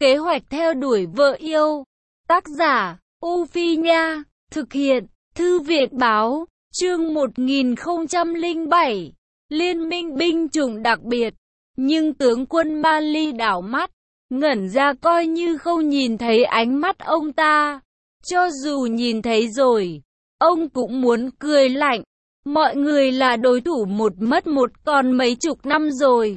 Kế hoạch theo đuổi vợ yêu. Tác giả, U Phi Nha. Thực hiện, Thư viện Báo. Chương 1007. Liên minh binh chủng đặc biệt. Nhưng tướng quân Mali đảo mắt, ngẩn ra coi như không nhìn thấy ánh mắt ông ta. Cho dù nhìn thấy rồi, ông cũng muốn cười lạnh. Mọi người là đối thủ một mất một còn mấy chục năm rồi.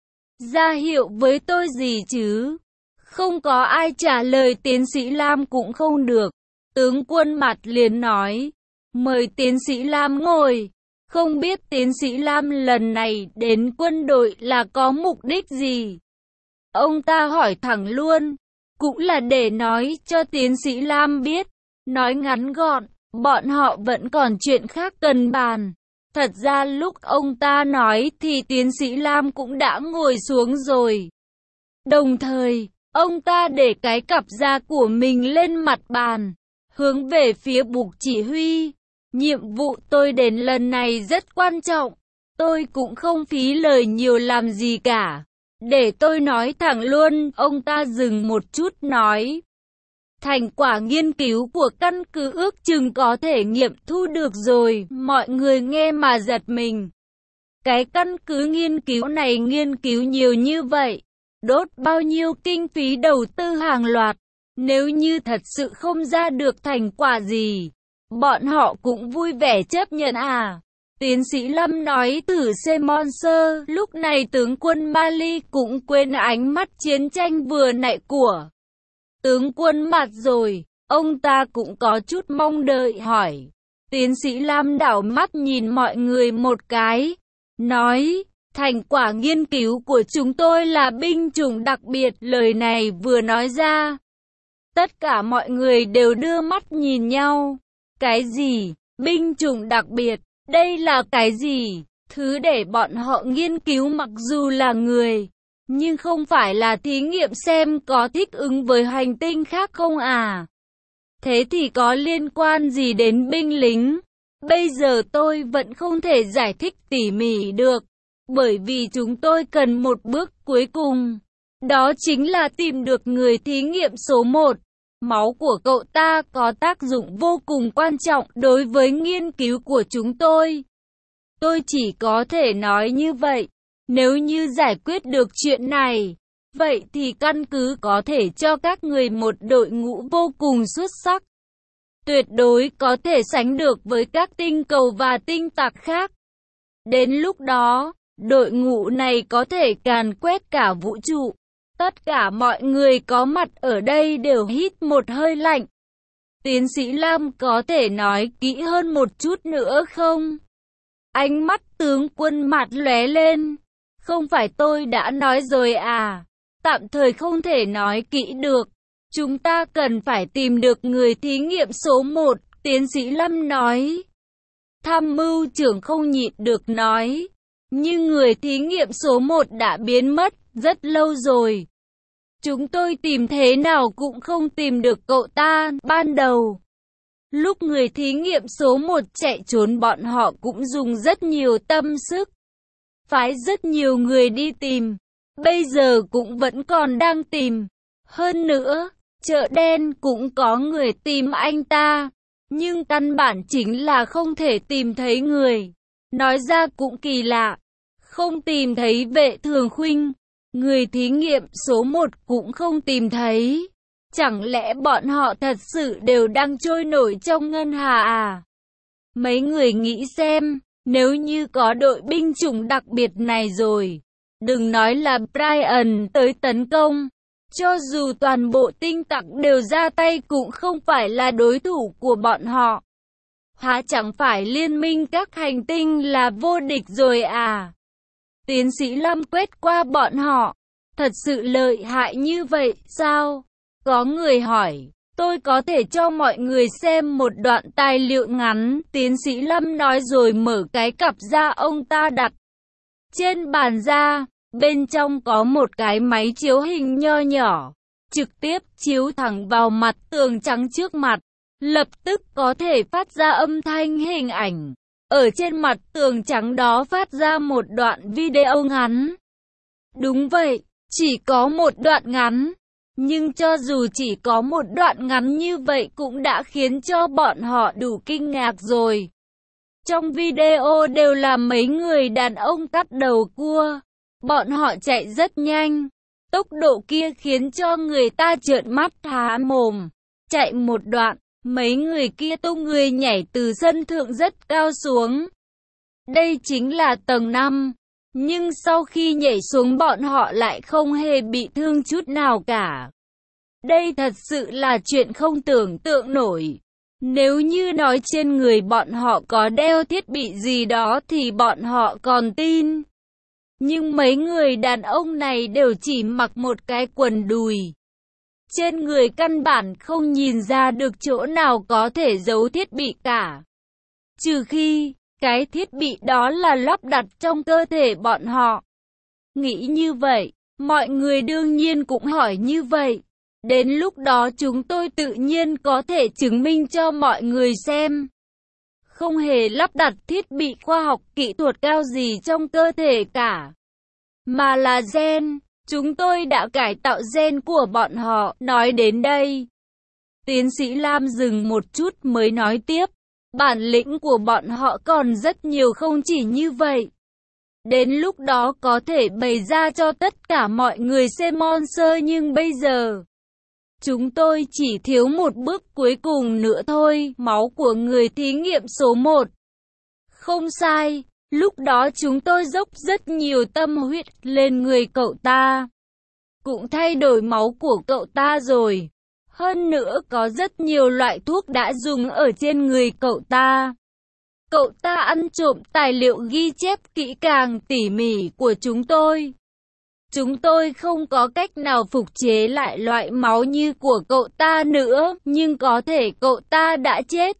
Ra hiệu với tôi gì chứ? Không có ai trả lời. Tiến sĩ Lam cũng không được. Tướng quân mặt liền nói, mời tiến sĩ Lam ngồi. Không biết tiến sĩ Lam lần này đến quân đội là có mục đích gì? Ông ta hỏi thẳng luôn, cũng là để nói cho tiến sĩ Lam biết. Nói ngắn gọn, bọn họ vẫn còn chuyện khác cần bàn. Thật ra lúc ông ta nói thì tiến sĩ Lam cũng đã ngồi xuống rồi. Đồng thời, ông ta để cái cặp da của mình lên mặt bàn, hướng về phía bục chỉ huy. Nhiệm vụ tôi đến lần này rất quan trọng. Tôi cũng không phí lời nhiều làm gì cả. Để tôi nói thẳng luôn. Ông ta dừng một chút nói, thành quả nghiên cứu của căn cứ ước chừng có thể nghiệm thu được rồi. Mọi người nghe mà giật mình. Cái căn cứ nghiên cứu này nghiên cứu nhiều như vậy, đốt bao nhiêu kinh phí đầu tư hàng loạt. Nếu như thật sự không ra được thành quả gì, bọn họ cũng vui vẻ chấp nhận à? Tiến sĩ Lâm nói thử xem Monster. Lúc này tướng quân Mali cũng quên ánh mắt chiến tranh vừa nãy của tướng quân mặt rồi. Ông ta cũng có chút mong đợi hỏi. Tiến sĩ Lam đảo mắt nhìn mọi người một cái, nói, thành quả nghiên cứu của chúng tôi là binh chủng đặc biệt. Lời này vừa nói ra, tất cả mọi người đều đưa mắt nhìn nhau. Cái gì? Binh chủng đặc biệt? Đây là cái gì? Thứ để bọn họ nghiên cứu mặc dù là người, nhưng không phải là thí nghiệm xem có thích ứng với hành tinh khác không à? Thế thì có liên quan gì đến binh lính? Bây giờ tôi vẫn không thể giải thích tỉ mỉ được, bởi vì chúng tôi cần một bước cuối cùng. Đó chính là tìm được người thí nghiệm số 1. Máu của cậu ta có tác dụng vô cùng quan trọng đối với nghiên cứu của chúng tôi. Tôi chỉ có thể nói như vậy. Nếu như giải quyết được chuyện này, vậy thì căn cứ có thể cho các người một đội ngũ vô cùng xuất sắc. Tuyệt đối có thể sánh được với các tinh cầu và tinh tặc khác. Đến lúc đó, đội ngũ này có thể càn quét cả vũ trụ. Tất cả mọi người có mặt ở đây đều hít một hơi lạnh. Tiến sĩ Lam có thể nói kỹ hơn một chút nữa không? Ánh mắt tướng quân mặt lóe lên. Không phải tôi đã nói rồi à? Tạm thời không thể nói kỹ được. Chúng ta cần phải tìm được người thí nghiệm số 1, tiến sĩ Lâm nói. Tham mưu trưởng không nhịn được nói. Nhưng người thí nghiệm số 1 đã biến mất rất lâu rồi. Chúng tôi tìm thế nào cũng không tìm được cậu ta. Ban đầu, lúc người thí nghiệm số 1 chạy trốn bọn họ cũng dùng rất nhiều tâm sức. Phái rất nhiều người đi tìm. Bây giờ cũng vẫn còn đang tìm. Hơn nữa, chợ đen cũng có người tìm anh ta. Nhưng căn bản chính là không thể tìm thấy người. Nói ra cũng kỳ lạ. Không tìm thấy Vệ Thường Khuynh. Người thí nghiệm số 1 cũng không tìm thấy. Chẳng lẽ bọn họ thật sự đều đang trôi nổi trong ngân hà à? Mấy người nghĩ xem, nếu như có đội binh chủng đặc biệt này rồi, đừng nói là Brian tới tấn công. Cho dù toàn bộ tinh tặc đều ra tay cũng không phải là đối thủ của bọn họ. Hả, chẳng phải liên minh các hành tinh là vô địch rồi à? Tiến sĩ Lâm quét qua bọn họ. Thật sự lợi hại như vậy sao? Có người hỏi. Tôi có thể cho mọi người xem một đoạn tài liệu ngắn. Tiến sĩ Lâm nói rồi mở cái cặp da ông ta đặt trên bàn ra. Bên trong có một cái máy chiếu hình nho nhỏ, trực tiếp chiếu thẳng vào mặt tường trắng trước mặt. Lập tức có thể phát ra âm thanh hình ảnh. Ở trên mặt tường trắng đó phát ra một đoạn video ngắn. Đúng vậy, chỉ có một đoạn ngắn. Nhưng cho dù chỉ có một đoạn ngắn như vậy cũng đã khiến cho bọn họ đủ kinh ngạc rồi. Trong video đều là mấy người đàn ông cắt đầu cua. Bọn họ chạy rất nhanh. Tốc độ kia khiến cho người ta trợn mắt há mồm. Chạy một đoạn, mấy người kia tung người nhảy từ sân thượng rất cao xuống. Đây chính là tầng 5. Nhưng sau khi nhảy xuống bọn họ lại không hề bị thương chút nào cả. Đây thật sự là chuyện không tưởng tượng nổi. Nếu như nói trên người bọn họ có đeo thiết bị gì đó thì bọn họ còn tin. Nhưng mấy người đàn ông này đều chỉ mặc một cái quần đùi. Trên người căn bản không nhìn ra được chỗ nào có thể giấu thiết bị cả. Trừ khi, cái thiết bị đó là lắp đặt trong cơ thể bọn họ. Nghĩ như vậy, mọi người đương nhiên cũng hỏi như vậy. Đến lúc đó chúng tôi tự nhiên có thể chứng minh cho mọi người xem. Không hề lắp đặt thiết bị khoa học kỹ thuật cao gì trong cơ thể cả. Mà là gen, chúng tôi đã cải tạo gen của bọn họ. Nói đến đây, tiến sĩ Lam dừng một chút mới nói tiếp. Bản lĩnh của bọn họ còn rất nhiều, không chỉ như vậy. Đến lúc đó có thể bày ra cho tất cả mọi người xem monster, nhưng bây giờ chúng tôi chỉ thiếu một bước cuối cùng nữa thôi, máu của người thí nghiệm số 1. Không sai, lúc đó chúng tôi dốc rất nhiều tâm huyết lên người cậu ta. Cũng thay đổi máu của cậu ta rồi. Hơn nữa có rất nhiều loại thuốc đã dùng ở trên người cậu ta. Cậu ta ăn trộm tài liệu ghi chép kỹ càng tỉ mỉ của chúng tôi. Chúng tôi không có cách nào phục chế lại loại máu như của cậu ta nữa, nhưng có thể cậu ta đã chết.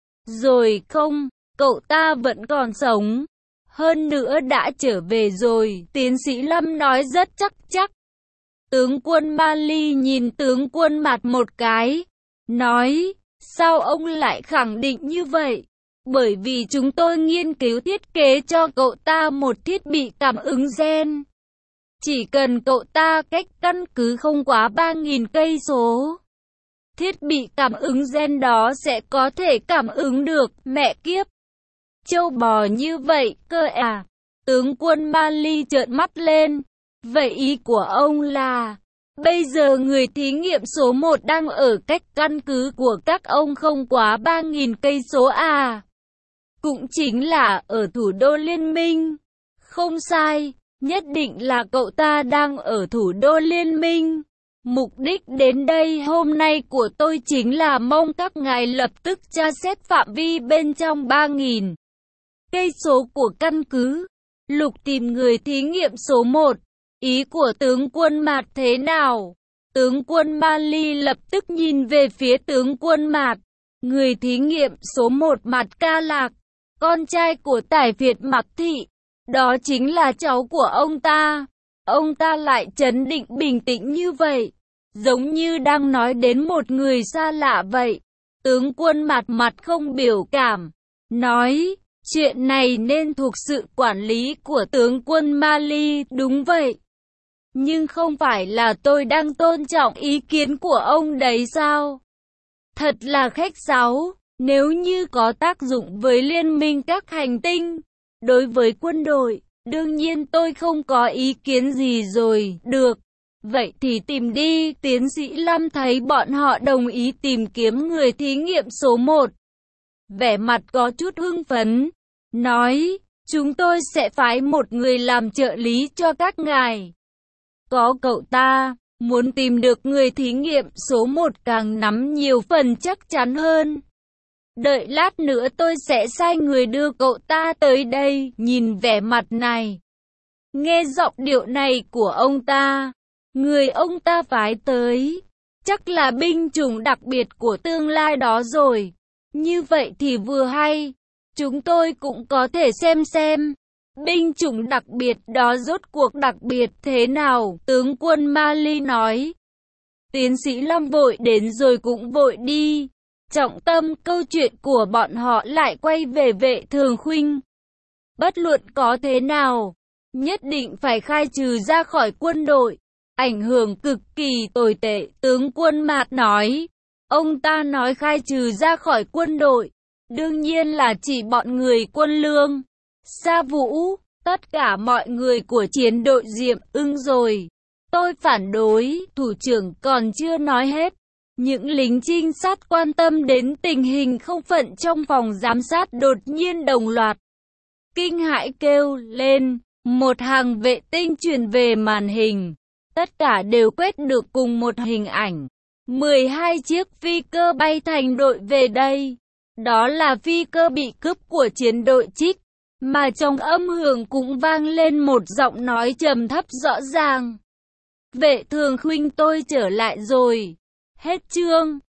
Rồi không, cậu ta vẫn còn sống. Hơn nữa đã trở về rồi, tiến sĩ Lâm nói rất chắc chắc. Tướng quân Mali nhìn tướng quân Mạt một cái, nói, sao ông lại khẳng định như vậy? Bởi vì chúng tôi nghiên cứu thiết kế cho cậu ta một thiết bị cảm ứng gen. Chỉ cần cậu ta cách căn cứ không quá 3.000 cây số. Thiết bị cảm ứng gen đó sẽ có thể cảm ứng được, mẹ kiếp. Châu bò như vậy cơ à? Tướng quân Mali trợn mắt lên. Vậy ý của ông là, bây giờ người thí nghiệm số 1 đang ở cách căn cứ của các ông không quá 3.000 cây số à? Cũng chính là ở thủ đô Liên minh. Không sai, nhất định là cậu ta đang ở thủ đô Liên minh. Mục đích đến đây hôm nay của tôi chính là mong các ngài lập tức tra xét phạm vi bên trong 3.000 cây số của căn cứ. Lục tìm người thí nghiệm số 1. Ý của tướng quân Mạt thế nào? Tướng quân Mali lập tức nhìn về phía tướng quân Mạt. Người thí nghiệm số 1 Mạt Ca Lạc, con trai của Tải Việt Mặc Thị. Đó chính là cháu của ông ta. Ông ta lại trấn định bình tĩnh như vậy, giống như đang nói đến một người xa lạ vậy. Tướng quân Mạt mặt không biểu cảm, nói, chuyện này nên thuộc sự quản lý của tướng quân Mali, đúng vậy. Nhưng không phải là tôi đang tôn trọng ý kiến của ông đấy sao? Thật là khách sáo, nếu như có tác dụng với liên minh các hành tinh. Đối với quân đội, đương nhiên tôi không có ý kiến gì rồi, được. Vậy thì tìm đi, tiến sĩ Lâm thấy bọn họ đồng ý tìm kiếm người thí nghiệm số 1. Vẻ mặt có chút hưng phấn, nói, chúng tôi sẽ phái một người làm trợ lý cho các ngài. Có cậu ta, muốn tìm được người thí nghiệm số 1 càng nắm nhiều phần chắc chắn hơn. Đợi lát nữa tôi sẽ sai người đưa cậu ta tới đây. Nhìn vẻ mặt này, nghe giọng điệu này của ông ta, người ông ta phái tới chắc là binh chủng đặc biệt của tương lai đó rồi. Như vậy thì vừa hay, chúng tôi cũng có thể xem binh chủng đặc biệt đó rốt cuộc đặc biệt thế nào. Tướng quân Mali nói. Tiến sĩ Lâm vội đến rồi cũng vội đi. Trọng tâm câu chuyện của bọn họ lại quay về Vệ Thường Khuynh. Bất luận có thế nào, nhất định phải khai trừ ra khỏi quân đội. ảnh hưởng cực kỳ tồi tệ, tướng quân Mạt nói. Ông ta nói khai trừ ra khỏi quân đội, đương nhiên là chỉ bọn người quân lương. Sa Vũ, tất cả mọi người của chiến đội Diệm Ưng rồi. Tôi phản đối, thủ trưởng còn chưa nói hết. Những lính trinh sát quan tâm đến tình hình không phận trong phòng giám sát đột nhiên đồng loạt kinh hãi kêu lên. Một hàng vệ tinh truyền về màn hình. Tất cả đều quét được cùng một hình ảnh. 12 chiếc phi cơ bay thành đội về đây. Đó là phi cơ bị cướp của chiến đội Trích. Mà trong âm hưởng cũng vang lên một giọng nói trầm thấp rõ ràng. Vệ Thường Khuynh tôi trở lại rồi. Hết chương.